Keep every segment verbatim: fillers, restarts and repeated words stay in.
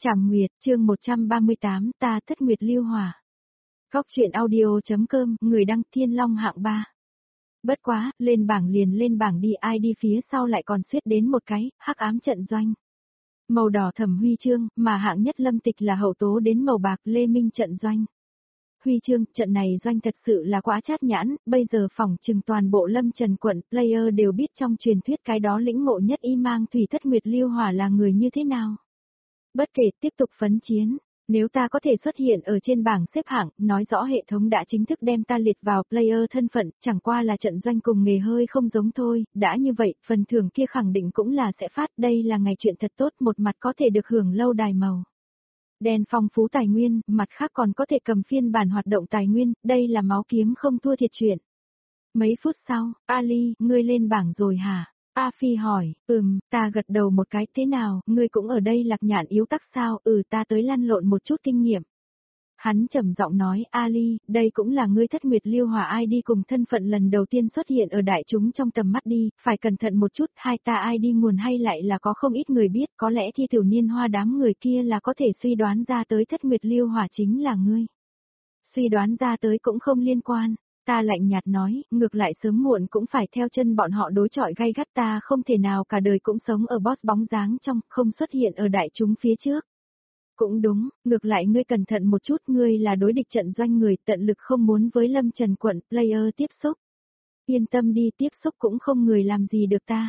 Trảm Nguyệt, chương một trăm ba mươi tám, ta Thất Nguyệt Lưu Hỏa. Góc truyện audio.com, người đăng Thiên Long hạng ba. Bất quá, lên bảng liền lên bảng đi, ai đi phía sau lại còn suýt đến một cái, hắc ám trận doanh. Màu đỏ Thẩm huy chương, mà hạng nhất Lâm Tịch là hậu tố đến màu bạc Lê Minh trận doanh. Huy chương, trận này doanh thật sự là quá chát nhãn, bây giờ phỏng chừng toàn bộ Lâm Trần quận player đều biết trong truyền thuyết cái đó lĩnh ngộ nhất y mang thủy Thất Nguyệt Lưu Hỏa là người như thế nào. Bất kể, tiếp tục phấn chiến. Nếu ta có thể xuất hiện ở trên bảng xếp hạng, nói rõ hệ thống đã chính thức đem ta liệt vào player thân phận, chẳng qua là trận doanh cùng nghề hơi không giống thôi, đã như vậy, phần thưởng kia khẳng định cũng là sẽ phát, đây là ngày chuyện thật tốt, một mặt có thể được hưởng lâu đài màu đen phong phú tài nguyên, mặt khác còn có thể cầm phiên bản hoạt động tài nguyên, đây là máu kiếm không thua thiệt chuyện. Mấy phút sau, Ali, ngươi lên bảng rồi hả? A Phi hỏi, ừm, ta gật đầu một cái, thế nào, ngươi cũng ở đây Lạc Nhạn yếu tắc sao, ừ ta tới lăn lộn một chút kinh nghiệm. Hắn trầm giọng nói, Ali, đây cũng là ngươi Thất Nguyệt Lưu Hỏa ai đi cùng thân phận lần đầu tiên xuất hiện ở đại chúng trong tầm mắt đi, phải cẩn thận một chút, hai ta ai đi nguồn hay lại là có không ít người biết, có lẽ thi tiểu niên hoa đám người kia là có thể suy đoán ra tới Thất Nguyệt Lưu Hỏa chính là ngươi. Suy đoán ra tới cũng không liên quan. Ta lạnh nhạt nói, ngược lại sớm muộn cũng phải theo chân bọn họ đối chọi gay gắt, ta không thể nào cả đời cũng sống ở boss bóng dáng trong, không xuất hiện ở đại chúng phía trước. Cũng đúng, ngược lại ngươi cẩn thận một chút, ngươi là đối địch trận doanh người, tận lực không muốn với Lâm Trần quận player tiếp xúc. Yên tâm đi, tiếp xúc cũng không người làm gì được ta.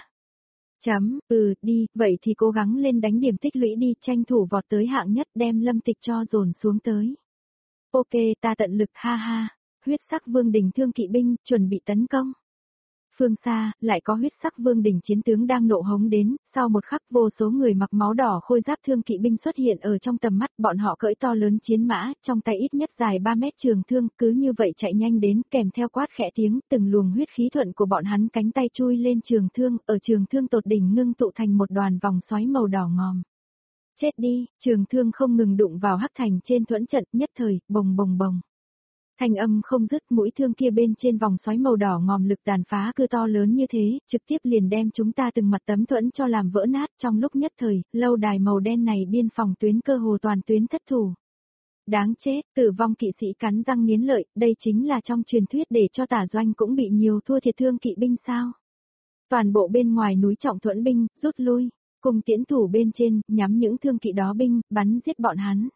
Chấm, ừ, đi, vậy thì cố gắng lên đánh điểm tích lũy đi, tranh thủ vọt tới hạng nhất đem Lâm Tịch cho dồn xuống tới. Ok, ta tận lực, ha ha. Huyết sắc vương đỉnh thương kỵ binh, chuẩn bị tấn công. Phương xa, lại có huyết sắc vương đỉnh chiến tướng đang nộ hống đến, sau một khắc vô số người mặc máu đỏ khôi giáp thương kỵ binh xuất hiện ở trong tầm mắt, bọn họ cưỡi to lớn chiến mã, trong tay ít nhất dài ba mét trường thương, cứ như vậy chạy nhanh đến, kèm theo quát khẽ tiếng, từng luồng huyết khí thuận của bọn hắn cánh tay chui lên trường thương, ở trường thương tột đỉnh ngưng tụ thành một đoàn vòng xoáy màu đỏ ngòm. Chết đi, trường thương không ngừng đụng vào hắc thành trên thuẫn trận, nhất thời, bồng bồng bồng. Thanh âm không dứt, mũi thương kia bên trên vòng xoáy màu đỏ ngòm lực tàn phá cứ to lớn như thế, trực tiếp liền đem chúng ta từng mặt tấm thuẫn cho làm vỡ nát trong lúc nhất thời, lâu đài màu đen này biên phòng tuyến cơ hồ toàn tuyến thất thủ. Đáng chết, tử vong kỵ sĩ cắn răng nghiến lợi, đây chính là trong truyền thuyết để cho tả doanh cũng bị nhiều thua thiệt thương kỵ binh sao. Toàn bộ bên ngoài núi trọng thuẫn binh, rút lui, cùng tiễn thủ bên trên, nhắm những thương kỵ đó binh, bắn giết bọn hắn.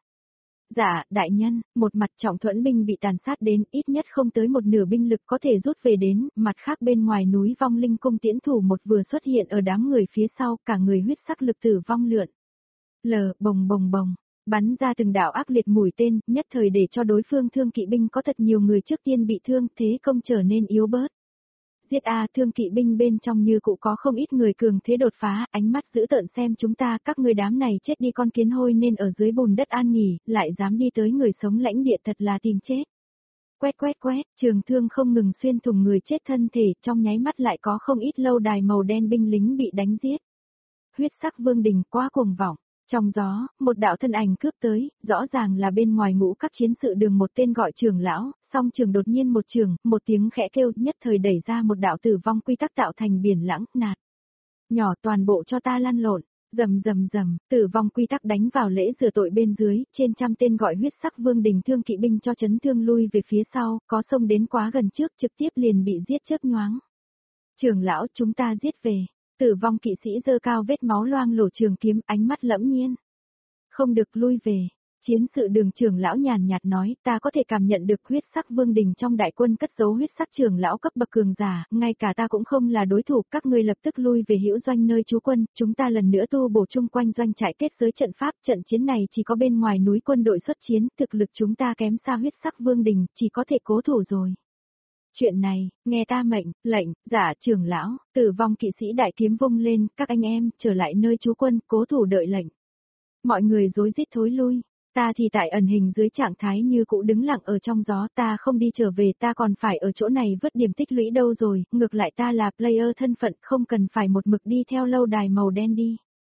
Dạ, đại nhân, một mặt trọng thuẫn binh bị tàn sát đến, ít nhất không tới một nửa binh lực có thể rút về đến, mặt khác bên ngoài núi vong linh cung tiễn thủ một vừa xuất hiện ở đám người phía sau, cả người huyết sắc lực tử vong lượn. Lờ, bồng bồng bồng, bắn ra từng đạo ác liệt mũi tên, nhất thời để cho đối phương thương kỵ binh có thật nhiều người trước tiên bị thương, thế công trở nên yếu bớt. Giết a, thương kỵ binh bên trong như cụ có không ít người cường thế đột phá, ánh mắt dữ tợn xem chúng ta, các người đám này chết đi con kiến hôi nên ở dưới bùn đất an nghỉ, lại dám đi tới người sống lãnh địa thật là tìm chết. Quét quét quét, trường thương không ngừng xuyên thủng người chết thân thể, trong nháy mắt lại có không ít lâu đài màu đen binh lính bị đánh giết. Huyết sắc vương đình quá cuồng vọng. Trong gió, một đạo thân ảnh cướp tới, rõ ràng là bên ngoài ngũ các chiến sự đường một tên gọi trưởng lão, song trường đột nhiên một trường, một tiếng khẽ kêu nhất thời đẩy ra một đạo tử vong quy tắc tạo thành biển lãng, nạt. Nhỏ toàn bộ cho ta lăn lộn, rầm rầm rầm, tử vong quy tắc đánh vào lễ rửa tội bên dưới, trên trăm tên gọi huyết sắc vương đình thương kỵ binh cho chấn thương lui về phía sau, có xông đến quá gần trước trực tiếp liền bị giết chớp nhoáng. Trưởng lão chúng ta giết về. Tử vong kỵ sĩ giơ cao vết máu loang lổ trường kiếm, ánh mắt lẫm nhiên. Không được lui về. Chiến sự đường trưởng lão nhàn nhạt nói, ta có thể cảm nhận được huyết sắc vương đình trong đại quân cất giấu huyết sắc trưởng lão cấp bậc cường giả, ngay cả ta cũng không là đối thủ, các ngươi lập tức lui về hữu doanh nơi trú quân, chúng ta lần nữa tu bổ chung quanh doanh trại kết giới trận pháp, trận chiến này chỉ có bên ngoài núi quân đội xuất chiến, thực lực chúng ta kém xa huyết sắc vương đình, chỉ có thể cố thủ rồi. Chuyện này, nghe ta mệnh, lệnh, giả trưởng lão, tử vong kỵ sĩ đại kiếm vung lên, các anh em, trở lại nơi trú quân, cố thủ đợi lệnh. Mọi người rối rít thối lui, ta thì tại ẩn hình dưới trạng thái như cũ đứng lặng ở trong gió, ta không đi trở về, ta còn phải ở chỗ này vứt điểm tích lũy đâu rồi, ngược lại ta là player thân phận, không cần phải một mực đi theo lâu đài màu đen đi.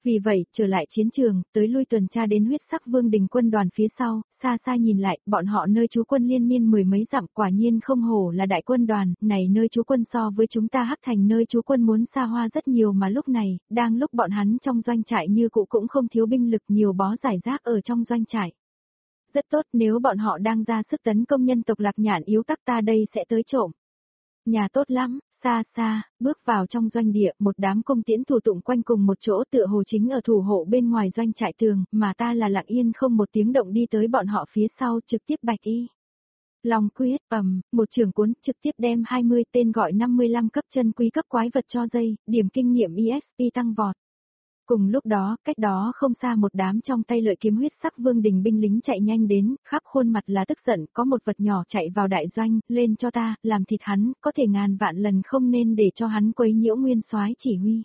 Vì vậy, trở lại chiến trường, tới lui tuần tra đến huyết sắc vương đình quân đoàn phía sau, xa xa nhìn lại, bọn họ nơi trú quân liên miên mười mấy dặm, quả nhiên không hổ là đại quân đoàn, này nơi trú quân so với chúng ta Hắc Thành nơi trú quân muốn xa hoa rất nhiều mà lúc này, đang lúc bọn hắn trong doanh trại như cũ cũng không thiếu binh lực nhiều bó giải rác ở trong doanh trại. Rất tốt, nếu bọn họ đang ra sức tấn công nhân tộc Lạc Nhạn yếu tắc ta đây sẽ tới trộm. Nhà tốt lắm. Xa xa, bước vào trong doanh địa, một đám công tiễn thủ tụng quanh cùng một chỗ tựa hồ chính ở thủ hộ bên ngoài doanh trại tường, mà ta là lặng yên không một tiếng động đi tới bọn họ phía sau trực tiếp bạch y. Long quyết, ầm, một trường cuốn trực tiếp đem hai mươi tên gọi năm mươi lăm cấp chân quý cấp quái vật cho dây, điểm kinh nghiệm e ích pê tăng vọt. Cùng lúc đó, cách đó không xa một đám trong tay lợi kiếm huyết sắc vương đình binh lính chạy nhanh đến, khắp khuôn mặt là tức giận, có một vật nhỏ chạy vào đại doanh, lên cho ta, làm thịt hắn, có thể ngàn vạn lần không nên để cho hắn quấy nhiễu nguyên soái chỉ huy.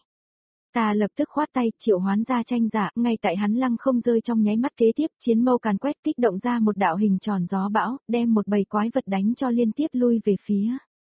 Ta lập tức khoát tay, triệu hoán ra tranh giả, ngay tại hắn lăng không rơi trong nháy mắt kế tiếp, chiến mâu càn quét kích động ra một đạo hình tròn gió bão, đem một bầy quái vật đánh cho liên tiếp lui về phía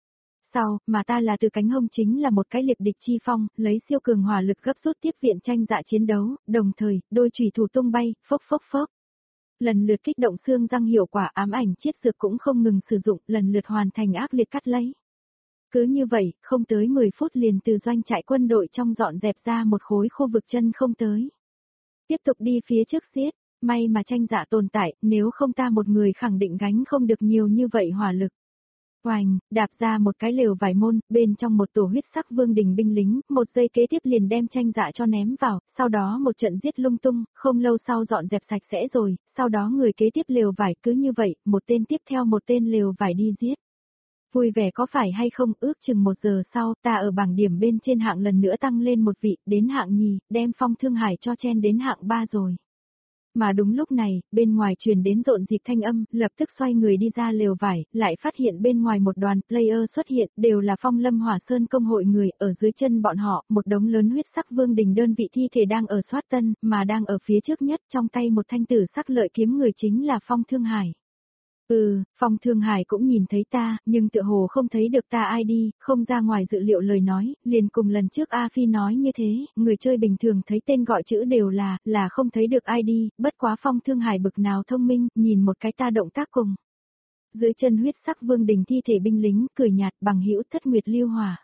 sau, mà ta là từ cánh hông chính là một cái liệp địch chi phong, lấy siêu cường hỏa lực gấp rút tiếp viện tranh dạ chiến đấu, đồng thời, đôi chùy thủ tung bay, phốc phốc phốc. Lần lượt kích động xương răng hiệu quả ám ảnh chiết dược cũng không ngừng sử dụng, lần lượt hoàn thành ác liệt cắt lấy. Cứ như vậy, không tới mười phút liền từ doanh trại quân đội trong dọn dẹp ra một khối khu vực chân không tới. Tiếp tục đi phía trước giết, may mà tranh dạ tồn tại, nếu không ta một người khẳng định gánh không được nhiều như vậy hỏa lực. Oành, đạp ra một cái lều vải môn, bên trong một tổ huyết sắc vương đình binh lính, một giây kế tiếp liền đem tranh dạ cho ném vào, sau đó một trận giết lung tung, không lâu sau dọn dẹp sạch sẽ rồi, sau đó người kế tiếp lều vải cứ như vậy, một tên tiếp theo một tên lều vải đi giết. Vui vẻ có phải hay không, ước chừng một giờ sau, ta ở bảng điểm bên trên hạng lần nữa tăng lên một vị, đến hạng nhì, đem Phong Thương Hải cho chen đến hạng ba rồi. Mà đúng lúc này, bên ngoài truyền đến rộn rịp thanh âm, lập tức xoay người đi ra lều vải, lại phát hiện bên ngoài một đoàn player xuất hiện, đều là Phong Lâm Hỏa Sơn công hội người, ở dưới chân bọn họ, một đống lớn huyết sắc vương đình đơn vị thi thể đang ở soát tân, mà đang ở phía trước nhất, trong tay một thanh tử sắc lợi kiếm người chính là Phong Thương Hải. Ừ, Phong Thương Hải cũng nhìn thấy ta, nhưng tựa hồ không thấy được ta ai đi, không ra ngoài dự liệu lời nói, liền cùng lần trước A Phi nói như thế, người chơi bình thường thấy tên gọi chữ đều là, là không thấy được ai đi, bất quá Phong Thương Hải bực nào thông minh, nhìn một cái ta động tác cùng. Dưới chân huyết sắc vương đình thi thể binh lính, cười nhạt bằng hữu Thất Nguyệt Lưu Hỏa.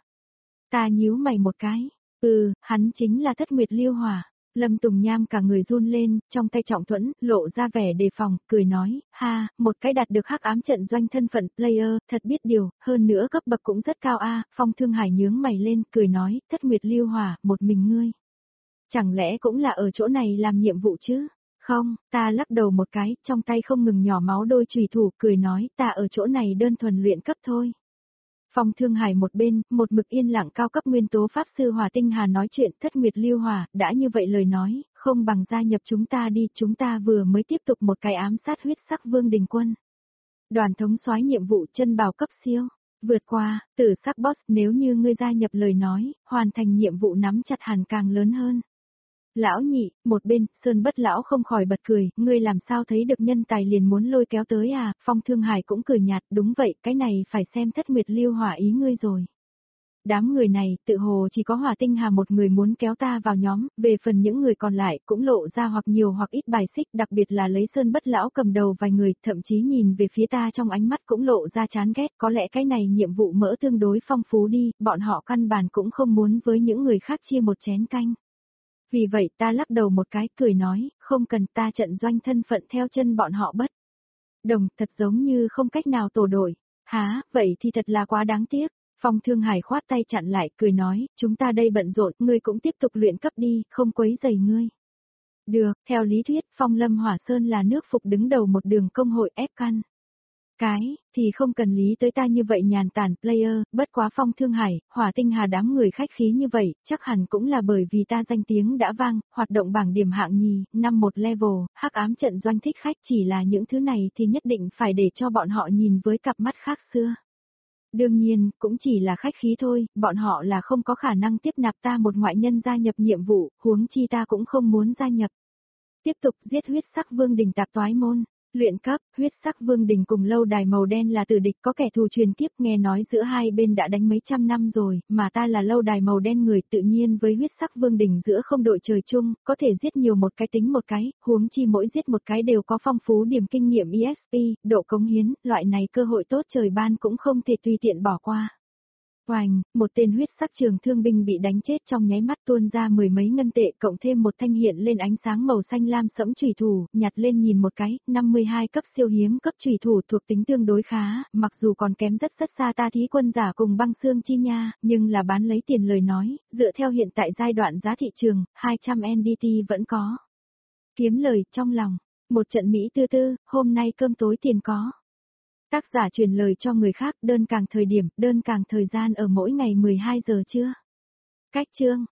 Ta nhíu mày một cái, ừ, hắn chính là Thất Nguyệt Lưu Hỏa. Lâm Tùng Nham cả người run lên, trong tay trọng thuẫn, lộ ra vẻ đề phòng, cười nói, ha, một cái đạt được hắc ám trận doanh thân phận player, thật biết điều, hơn nữa cấp bậc cũng rất cao a. Phong Thương Hải nhướng mày lên, cười nói, Thất Nguyệt Lưu Hỏa, một mình ngươi. Chẳng lẽ cũng là ở chỗ này làm nhiệm vụ chứ? Không, ta lắc đầu một cái, trong tay không ngừng nhỏ máu đôi chùy thủ, cười nói, ta ở chỗ này đơn thuần luyện cấp thôi. Phong Thương Hải một bên, một mực yên lặng cao cấp nguyên tố pháp sư Hỏa Tinh Hà nói chuyện, Thất Nguyệt Lưu Hỏa, đã như vậy lời nói, không bằng gia nhập chúng ta đi, chúng ta vừa mới tiếp tục một cái ám sát huyết sắc vương đình quân. Đoàn thống soái nhiệm vụ chân bào cấp siêu, vượt qua, tử sắc boss, nếu như ngươi gia nhập lời nói, hoàn thành nhiệm vụ nắm chặt hẳn càng lớn hơn. Lão nhị, một bên, Sơn Bất lão không khỏi bật cười, ngươi làm sao thấy được nhân tài liền muốn lôi kéo tới à, Phong Thương Hải cũng cười nhạt, đúng vậy, cái này phải xem Thất Nguyệt Lưu Hỏa ý ngươi rồi. Đám người này, tự hồ chỉ có Hỏa Tinh Hà một người muốn kéo ta vào nhóm, về phần những người còn lại cũng lộ ra hoặc nhiều hoặc ít bài xích, đặc biệt là lấy Sơn Bất lão cầm đầu vài người, thậm chí nhìn về phía ta trong ánh mắt cũng lộ ra chán ghét, có lẽ cái này nhiệm vụ mỡ tương đối phong phú đi, bọn họ căn bản cũng không muốn với những người khác chia một chén canh. Vì vậy ta lắc đầu một cái cười nói, không cần ta trận doanh thân phận theo chân bọn họ bất. Đồng thật giống như không cách nào tổ đội. Há, vậy thì thật là quá đáng tiếc. Phong Thương Hải khoát tay chặn lại, cười nói, chúng ta đây bận rộn, ngươi cũng tiếp tục luyện cấp đi, không quấy rầy ngươi. Được, theo lý thuyết, Phong Lâm Hỏa Sơn là nước phục đứng đầu một đường công hội ép căn. Cái, thì không cần lý tới ta như vậy nhàn tản player, bất quá Phong Thương Hải, Hỏa Tinh Hà đám người khách khí như vậy, chắc hẳn cũng là bởi vì ta danh tiếng đã vang, hoạt động bảng điểm hạng nhì, năm một level, hắc ám trận doanh thích khách chỉ là những thứ này thì nhất định phải để cho bọn họ nhìn với cặp mắt khác xưa. Đương nhiên, cũng chỉ là khách khí thôi, bọn họ là không có khả năng tiếp nạp ta một ngoại nhân gia nhập nhiệm vụ, huống chi ta cũng không muốn gia nhập. Tiếp tục giết huyết sắc vương đình tạp toái môn. Luyện cấp, huyết sắc vương đình cùng lâu đài màu đen là tử địch, có kẻ thù truyền kiếp, nghe nói giữa hai bên đã đánh mấy trăm năm rồi, mà ta là lâu đài màu đen người, tự nhiên với huyết sắc vương đình giữa không đội trời chung, có thể giết nhiều một cái tính một cái, huống chi mỗi giết một cái đều có phong phú điểm kinh nghiệm e ét pê, độ cống hiến, loại này cơ hội tốt trời ban cũng không thể tùy tiện bỏ qua. Oành, một tên huyết sắc trường thương binh bị đánh chết trong nháy mắt tuôn ra mười mấy ngân tệ, cộng thêm một thanh hiện lên ánh sáng màu xanh lam sẫm chủy thủ, nhặt lên nhìn một cái, năm mươi hai cấp siêu hiếm cấp chủy thủ thuộc tính tương đối khá, mặc dù còn kém rất rất xa ta thí quân giả cùng băng xương chi nha, nhưng là bán lấy tiền lời nói, dựa theo hiện tại giai đoạn giá thị trường, hai trăm en đê tê vẫn có. Kiếm lời trong lòng, một trận Mỹ tư tư, hôm nay cơm tối tiền có. Tác giả truyền lời cho người khác, đơn càng thời điểm, đơn càng thời gian ở mỗi ngày mười hai giờ trưa. Cách chương